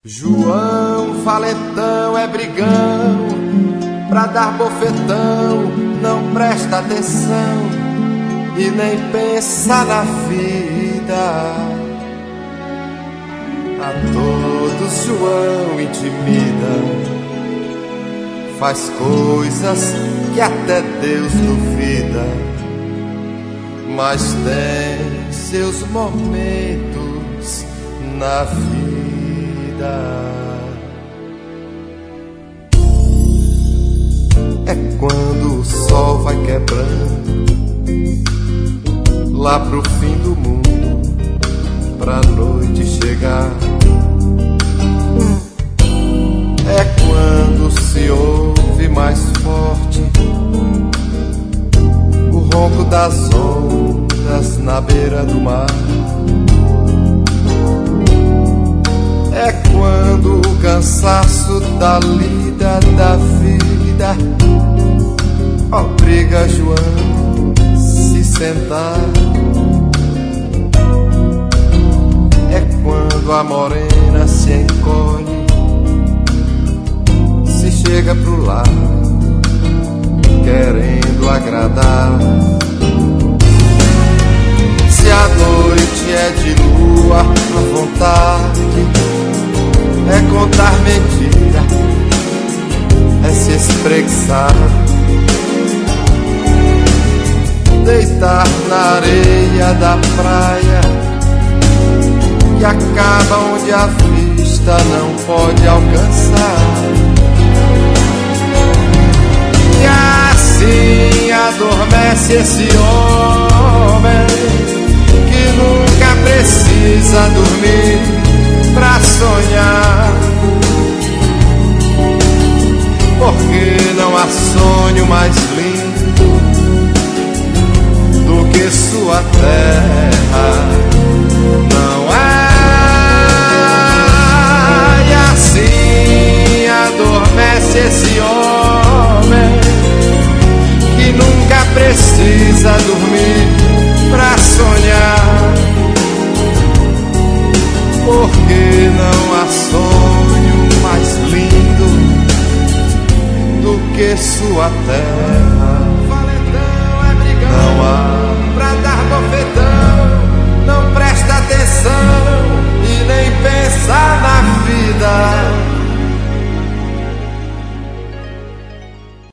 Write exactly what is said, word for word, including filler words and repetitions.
João Valetão é brigão, pra dar bofetão não presta atenção e nem pensa na vida. A todos João intimida, faz coisas que até Deus duvida, mas tem seus momentos na vida. É quando o sol vai quebrando lá pro fim do mundo, pra noite chegar. É quando se ouve mais forte o ronco das ondas na beira do mar. É quando o cansaço da lida da vida obriga João a se sentar. É quando a morena se encolhe, se chega pro lado querendo agradar. Se a noite é de lua, a vontade é contar mentira, é se espreguiçar, deitar na areia da praia que acaba onde a vista não pode alcançar. E assim adormece esse homem que nunca precisa dormir pra sonhar, porque não há sonho mais lindo do que sua terra. Não há. E assim adormece esse homem que nunca precisa dormir pra sonhar, porque não há sonho mais lindo do que sua terra.